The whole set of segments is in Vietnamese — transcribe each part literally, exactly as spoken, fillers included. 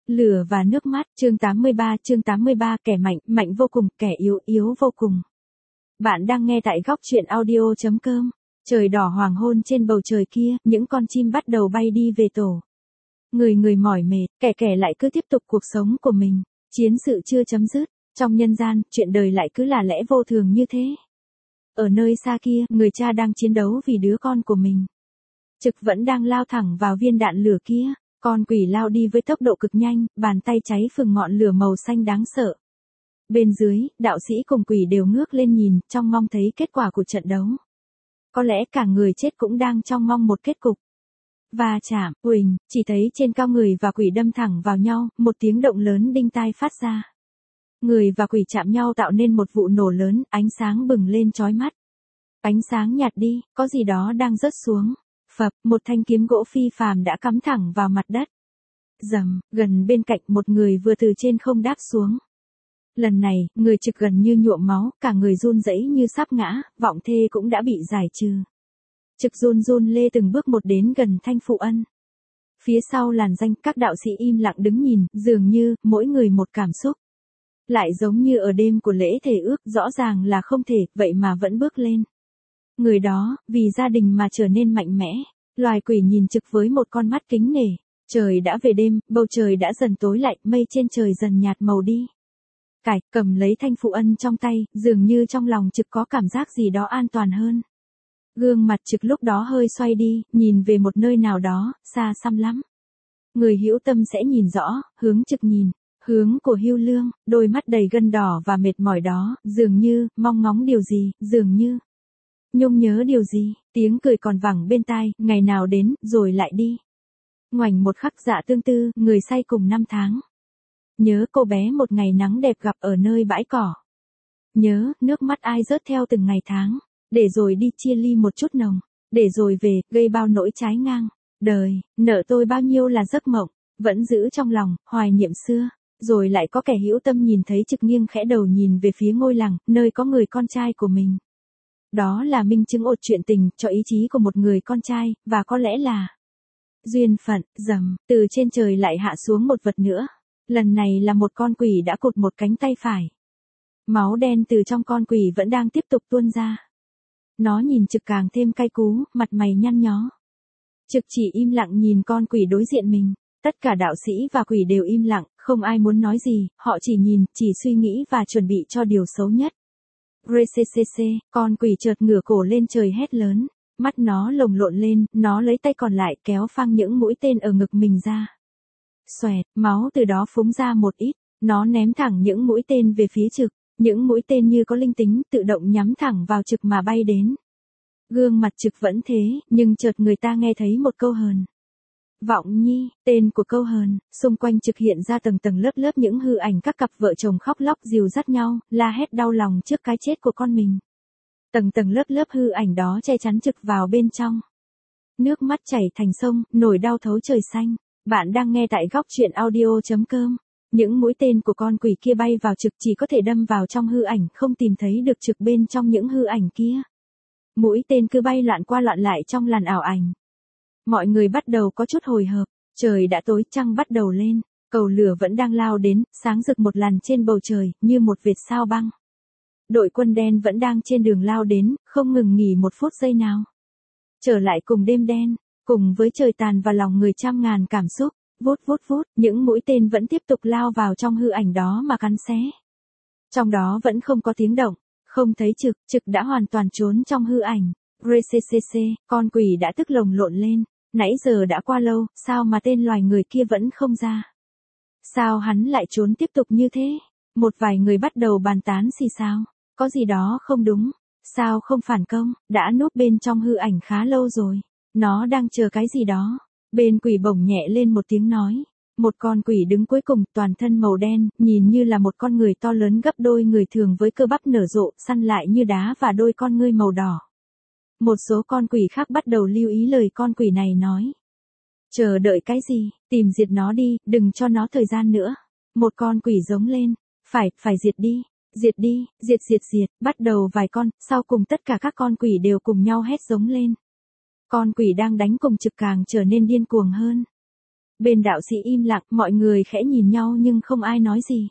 Lửa và nước mắt, chương tám mươi ba, chương tám mươi ba, kẻ mạnh, mạnh vô cùng, kẻ yếu, yếu vô cùng. Bạn đang nghe tại góc truyện audio chấm com. Trời đỏ hoàng hôn trên bầu trời kia, những con chim bắt đầu bay đi về tổ. Người người mỏi mệt, kẻ kẻ lại cứ tiếp tục cuộc sống của mình. Chiến sự chưa chấm dứt, trong nhân gian, chuyện đời lại cứ là lẽ vô thường như thế. Ở nơi xa kia, người cha đang chiến đấu vì đứa con của mình. Trực vẫn đang lao thẳng vào viên đạn lửa kia. Con quỷ lao đi với tốc độ cực nhanh, bàn tay cháy phừng ngọn lửa màu xanh đáng sợ. Bên dưới, đạo sĩ cùng quỷ đều ngước lên nhìn, trong mong thấy kết quả của trận đấu. Có lẽ cả người chết cũng đang trong mong một kết cục. Và chạm, huỳnh, chỉ thấy trên cao người và quỷ đâm thẳng vào nhau, một tiếng động lớn đinh tai phát ra. Người và quỷ chạm nhau tạo nên một vụ nổ lớn, ánh sáng bừng lên chói mắt. Ánh sáng nhạt đi, có gì đó đang rớt xuống. Phập, một thanh kiếm gỗ phi phàm đã cắm thẳng vào mặt đất. Rầm, gần bên cạnh một người vừa từ trên không đáp xuống. Lần này, người Trực gần như nhuộm máu, cả người run rẩy như sắp ngã, vọng thê cũng đã bị giải trừ. Trực run run lê từng bước một đến gần Thanh Phụ Ân. Phía sau làn danh, các đạo sĩ im lặng đứng nhìn, dường như, mỗi người một cảm xúc. Lại giống như ở đêm của lễ thề ước, rõ ràng là không thể, vậy mà vẫn bước lên. Người đó, vì gia đình mà trở nên mạnh mẽ. Loài quỷ nhìn Trực với một con mắt kính nể. Trời đã về đêm, bầu trời đã dần tối lại, mây trên trời dần nhạt màu đi. Cải, cầm lấy Thanh Phụ Ân trong tay, dường như trong lòng Trực có cảm giác gì đó an toàn hơn. Gương mặt Trực lúc đó hơi xoay đi, nhìn về một nơi nào đó, xa xăm lắm. Người hữu tâm sẽ nhìn rõ, hướng Trực nhìn. Hướng của Hưu Lương, đôi mắt đầy gân đỏ và mệt mỏi đó, dường như, mong ngóng điều gì, dường như. Nhung nhớ điều gì, tiếng cười còn vẳng bên tai, ngày nào đến, rồi lại đi. Ngoảnh một khắc dạ tương tư, người say cùng năm tháng. Nhớ cô bé một ngày nắng đẹp gặp ở nơi bãi cỏ. Nhớ, nước mắt ai rớt theo từng ngày tháng. Để rồi đi chia ly một chút nồng. Để rồi về, gây bao nỗi trái ngang. Đời, nợ tôi bao nhiêu là giấc mộng. Vẫn giữ trong lòng, hoài niệm xưa. Rồi lại có kẻ hữu tâm nhìn thấy Trực nghiêng khẽ đầu nhìn về phía ngôi làng, nơi có người con trai của mình. Đó là minh chứng ột chuyện tình, cho ý chí của một người con trai, và có lẽ là duyên phận. Rầm, từ trên trời lại hạ xuống một vật nữa. Lần này là một con quỷ đã cụt một cánh tay phải. Máu đen từ trong con quỷ vẫn đang tiếp tục tuôn ra. Nó nhìn Trực càng thêm cay cú, mặt mày nhăn nhó. Trực chỉ im lặng nhìn con quỷ đối diện mình. Tất cả đạo sĩ và quỷ đều im lặng, không ai muốn nói gì, họ chỉ nhìn, chỉ suy nghĩ và chuẩn bị cho điều xấu nhất. Rccc, con quỷ chợt ngửa cổ lên trời hét lớn, mắt nó lồng lộn lên, nó lấy tay còn lại kéo phăng những mũi tên ở ngực mình ra. Xoẹt, máu từ đó phúng ra một ít, nó ném thẳng những mũi tên về phía Trực, những mũi tên như có linh tính tự động nhắm thẳng vào Trực mà bay đến. Gương mặt Trực vẫn thế, nhưng chợt người ta nghe thấy một câu hờn. Vọng Nhi, tên của câu hờn, xung quanh Trực hiện ra tầng tầng lớp lớp những hư ảnh các cặp vợ chồng khóc lóc dìu dắt nhau, la hét đau lòng trước cái chết của con mình. Tầng tầng lớp lớp hư ảnh đó che chắn Trực vào bên trong. Nước mắt chảy thành sông, nổi đau thấu trời xanh. Bạn đang nghe tại góc truyện audio chấm com. Những mũi tên của con quỷ kia bay vào Trực chỉ có thể đâm vào trong hư ảnh, không tìm thấy được Trực bên trong những hư ảnh kia. Mũi tên cứ bay loạn qua loạn lại trong làn ảo ảnh. Mọi người bắt đầu có chút hồi hộp, trời đã tối, trăng bắt đầu lên, cầu lửa vẫn đang lao đến, sáng rực một lần trên bầu trời, như một vệt sao băng. Đội quân đen vẫn đang trên đường lao đến, không ngừng nghỉ một phút giây nào. Trở lại cùng đêm đen, cùng với trời tàn và lòng người trăm ngàn cảm xúc, vút vút vút, những mũi tên vẫn tiếp tục lao vào trong hư ảnh đó mà cắn xé. Trong đó vẫn không có tiếng động, không thấy Trực, Trực đã hoàn toàn trốn trong hư ảnh. Rccc, con quỷ đã tức lồng lộn lên. Nãy giờ đã qua lâu, sao mà tên loài người kia vẫn không ra? Sao hắn lại trốn tiếp tục như thế? Một vài người bắt đầu bàn tán xì xào. Có gì đó không đúng. Sao không phản công? Đã núp bên trong hư ảnh khá lâu rồi. Nó đang chờ cái gì đó. Bên quỷ bổng nhẹ lên một tiếng nói. Một con quỷ đứng cuối cùng, toàn thân màu đen, nhìn như là một con người to lớn gấp đôi người thường với cơ bắp nở rộ, săn lại như đá và đôi con ngươi màu đỏ. Một số con quỷ khác bắt đầu lưu ý lời con quỷ này nói. Chờ đợi cái gì, tìm diệt nó đi, đừng cho nó thời gian nữa. Một con quỷ giống lên, phải, phải diệt đi, diệt đi, diệt diệt diệt, bắt đầu vài con, sau cùng tất cả các con quỷ đều cùng nhau hét giống lên. Con quỷ đang đánh cùng Trực càng trở nên điên cuồng hơn. Bên đạo sĩ im lặng, mọi người khẽ nhìn nhau nhưng không ai nói gì.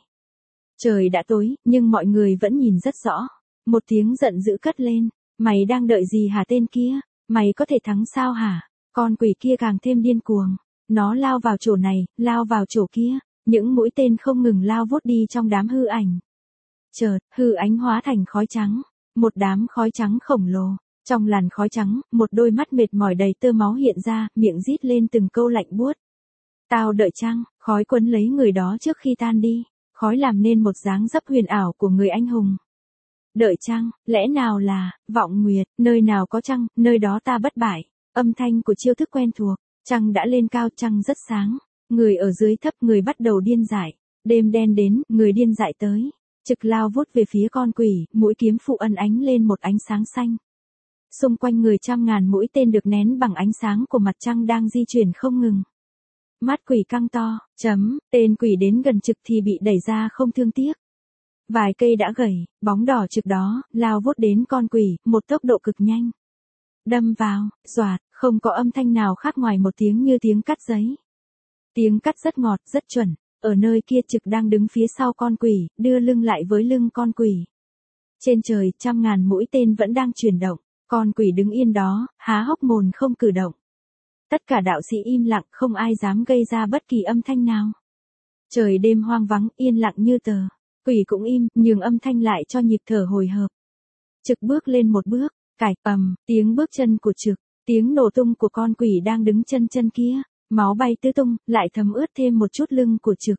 Trời đã tối, nhưng mọi người vẫn nhìn rất rõ. Một tiếng giận dữ cất lên. Mày đang đợi gì hả tên kia? Mày có thể thắng sao hả? Con quỷ kia càng thêm điên cuồng. Nó lao vào chỗ này, lao vào chỗ kia. Những mũi tên không ngừng lao vút đi trong đám hư ảnh. Chợt, hư ánh hóa thành khói trắng. Một đám khói trắng khổng lồ. Trong làn khói trắng, một đôi mắt mệt mỏi đầy tơ máu hiện ra, miệng rít lên từng câu lạnh buốt. Tao đợi chăng, khói quấn lấy người đó trước khi tan đi. Khói làm nên một dáng dấp huyền ảo của người anh hùng. Đợi chăng, lẽ nào là, vọng nguyệt, nơi nào có trăng, nơi đó ta bất bại. Âm thanh của chiêu thức quen thuộc, trăng đã lên cao, trăng rất sáng. Người ở dưới thấp, người bắt đầu điên dại. Đêm đen đến, người điên dại tới. Trực lao vút về phía con quỷ, mũi kiếm phụ ân ánh lên một ánh sáng xanh. Xung quanh người trăm ngàn mũi tên được nén bằng ánh sáng của mặt trăng đang di chuyển không ngừng. Mắt quỷ căng to, chấm, tên quỷ đến gần trực thì bị đẩy ra không thương tiếc. Vài cây đã gãy, bóng đỏ trực đó, lao vút đến con quỷ, một tốc độ cực nhanh. Đâm vào, doạt, không có âm thanh nào khác ngoài một tiếng như tiếng cắt giấy. Tiếng cắt rất ngọt, rất chuẩn, ở nơi kia trực đang đứng phía sau con quỷ, đưa lưng lại với lưng con quỷ. Trên trời, trăm ngàn mũi tên vẫn đang chuyển động, con quỷ đứng yên đó, há hốc mồm không cử động. Tất cả đạo sĩ im lặng, không ai dám gây ra bất kỳ âm thanh nào. Trời đêm hoang vắng, yên lặng như tờ. Quỷ cũng im, nhường âm thanh lại cho nhịp thở hồi hợp. Trực bước lên một bước, cạch ầm, tiếng bước chân của trực, tiếng nổ tung của con quỷ đang đứng chân chân kia, máu bay tứ tung, lại thấm ướt thêm một chút lưng của trực.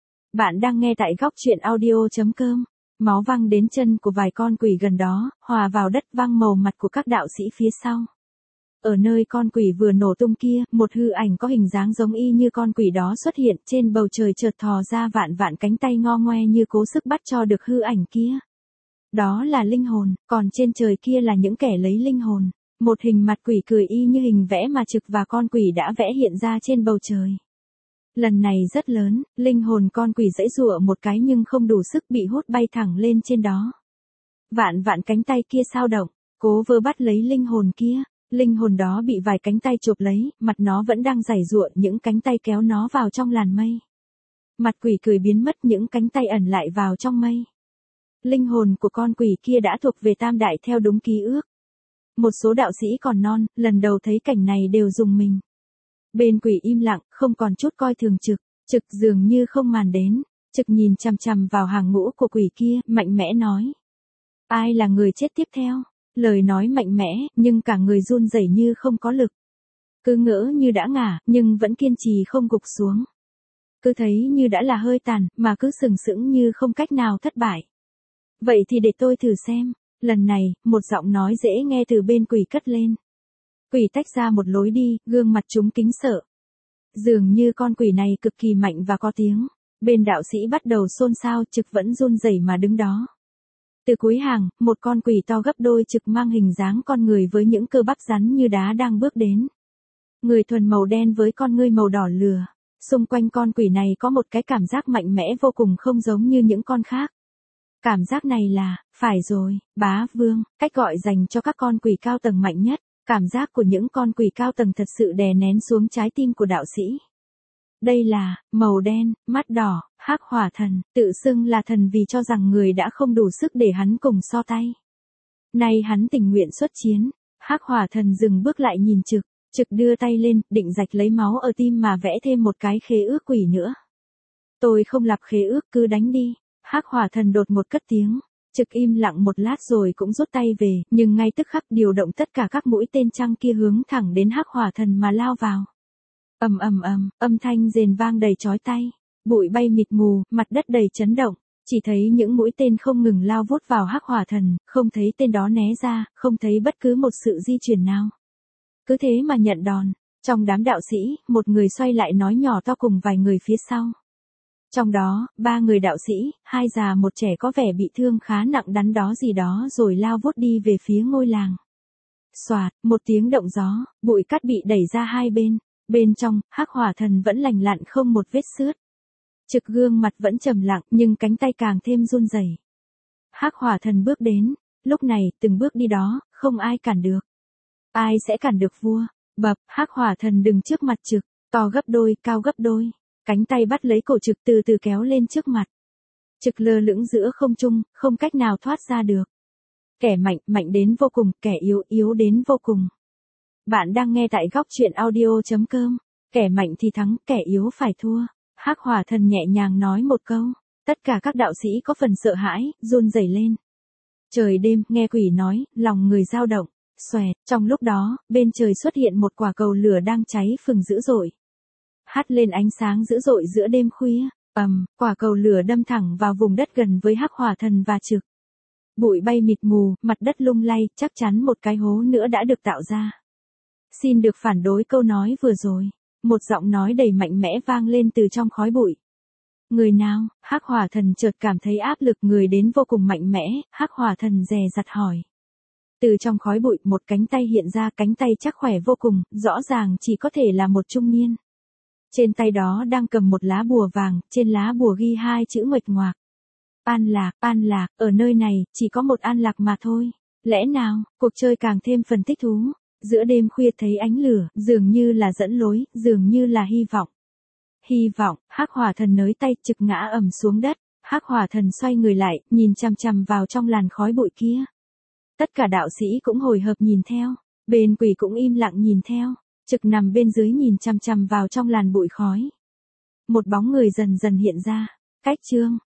Bạn đang nghe tại góc truyện audio chấm com. Máu văng đến chân của vài con quỷ gần đó, hòa vào đất văng màu mặt của các đạo sĩ phía sau. Ở nơi con quỷ vừa nổ tung kia, một hư ảnh có hình dáng giống y như con quỷ đó xuất hiện trên bầu trời, chợt thò ra vạn vạn cánh tay ngo ngoe như cố sức bắt cho được hư ảnh kia. Đó là linh hồn, còn trên trời kia là những kẻ lấy linh hồn. Một hình mặt quỷ cười y như hình vẽ mà trực và con quỷ đã vẽ hiện ra trên bầu trời. Lần này rất lớn, linh hồn con quỷ giãy giụa một cái nhưng không đủ sức, bị hút bay thẳng lên trên đó. Vạn vạn cánh tay kia sao động, cố vơ bắt lấy linh hồn kia. Linh hồn đó bị vài cánh tay chộp lấy, mặt nó vẫn đang giãy giụa, những cánh tay kéo nó vào trong làn mây. Mặt quỷ cười biến mất, những cánh tay ẩn lại vào trong mây. Linh hồn của con quỷ kia đã thuộc về tam đại theo đúng ký ước. Một số đạo sĩ còn non, lần đầu thấy cảnh này đều rùng mình. Bên quỷ im lặng, không còn chút coi thường trực, trực dường như không màn đến. Trực nhìn chằm chằm vào hàng ngũ của quỷ kia, mạnh mẽ nói. Ai là người chết tiếp theo? Lời nói mạnh mẽ, nhưng cả người run rẩy như không có lực. Cứ ngỡ như đã ngả, nhưng vẫn kiên trì không gục xuống. Cứ thấy như đã là hơi tàn, mà cứ sừng sững như không cách nào thất bại. Vậy thì để tôi thử xem. Lần này, một giọng nói dễ nghe từ bên quỷ cất lên. Quỷ tách ra một lối đi, gương mặt chúng kính sợ. Dường như con quỷ này cực kỳ mạnh và có tiếng. Bên đạo sĩ bắt đầu xôn xao, trực vẫn run rẩy mà đứng đó. Từ cuối hàng, một con quỷ to gấp đôi trực mang hình dáng con người với những cơ bắp rắn như đá đang bước đến. Người thuần màu đen với con ngươi màu đỏ lửa. Xung quanh con quỷ này có một cái cảm giác mạnh mẽ vô cùng, không giống như những con khác. Cảm giác này là, phải rồi, bá vương, cách gọi dành cho các con quỷ cao tầng mạnh nhất. Cảm giác của những con quỷ cao tầng thật sự đè nén xuống trái tim của đạo sĩ. Đây là, màu đen, mắt đỏ, hắc hỏa thần, tự xưng là thần vì cho rằng người đã không đủ sức để hắn cùng so tay. Nay hắn tình nguyện xuất chiến. Hắc hỏa thần dừng bước lại nhìn trực, trực đưa tay lên, định rạch lấy máu ở tim mà vẽ thêm một cái khế ước quỷ nữa. Tôi không lập khế ước, cứ đánh đi. Hắc hỏa thần đột một cất tiếng. Trực im lặng một lát rồi cũng rút tay về, nhưng ngay tức khắc điều động tất cả các mũi tên trăng kia hướng thẳng đến hắc hỏa thần mà lao vào. Ầm ầm ầm, âm thanh rền vang đầy chói tai, bụi bay mịt mù, mặt đất đầy chấn động, chỉ thấy những mũi tên không ngừng lao vút vào hắc hỏa thần, không thấy tên đó né ra, không thấy bất cứ một sự di chuyển nào. Cứ thế mà nhận đòn. Trong đám đạo sĩ, một người xoay lại nói nhỏ to cùng vài người phía sau. Trong đó, ba người đạo sĩ, hai già một trẻ có vẻ bị thương khá nặng đắn đó gì đó rồi lao vút đi về phía ngôi làng. Xoạt, một tiếng động gió, bụi cát bị đẩy ra hai bên. Bên trong, hắc hỏa thần vẫn lành lặn không một vết xước. Trực gương mặt vẫn trầm lặng nhưng cánh tay càng thêm run rẩy. Hắc hỏa thần bước đến, lúc này, từng bước đi đó, không ai cản được. Ai sẽ cản được vua? Bập, hắc hỏa thần đứng trước mặt trực, To gấp đôi, cao gấp đôi. Cánh tay bắt lấy cổ Trực từ từ kéo lên trước mặt. Trực lơ lửng giữa không trung, không cách nào thoát ra được. Kẻ mạnh, mạnh đến vô cùng, kẻ yếu, yếu đến vô cùng. Bạn đang nghe tại góc truyện audio chấm com. Kẻ mạnh thì thắng, kẻ yếu phải thua. Hắc Hỏa Thần nhẹ nhàng nói một câu. Tất cả các đạo sĩ có phần sợ hãi, run rẩy lên. Trời đêm, nghe quỷ nói, lòng người dao động. Xoẹt, trong lúc đó, bên trời xuất hiện một quả cầu lửa đang cháy phừng dữ dội. Hắt lên ánh sáng dữ dội giữa đêm khuya. Ầm, quả cầu lửa đâm thẳng vào vùng đất gần với Hắc Hỏa Thần và Trực. Bụi bay mịt mù, mặt đất lung lay, chắc chắn một cái hố nữa đã được tạo ra. Xin được phản đối câu nói vừa rồi. Một giọng nói đầy mạnh mẽ vang lên từ trong khói bụi. Người nào? Hắc Hỏa Thần chợt cảm thấy áp lực người đến vô cùng mạnh mẽ, Hắc Hỏa Thần dè dặt hỏi. Từ trong khói bụi một cánh tay hiện ra, cánh tay chắc khỏe vô cùng, rõ ràng chỉ có thể là một trung niên. Trên tay đó đang cầm một lá bùa vàng, trên lá bùa ghi hai chữ nguệch ngoạc. An Lạc, An Lạc, ở nơi này, chỉ có một An Lạc mà thôi. Lẽ nào, cuộc chơi càng thêm phần thích thú. Giữa đêm khuya thấy ánh lửa, dường như là dẫn lối, dường như là hy vọng. Hy vọng, Hắc Hỏa Thần nới tay, Trực ngã ầm xuống đất. Hắc Hỏa Thần xoay người lại, nhìn chằm chằm vào trong làn khói bụi kia. Tất cả đạo sĩ cũng hồi hộp nhìn theo, bên quỷ cũng im lặng nhìn theo. Trực nằm bên dưới nhìn chằm chằm vào trong làn bụi khói. Một bóng người dần dần hiện ra. Cách chương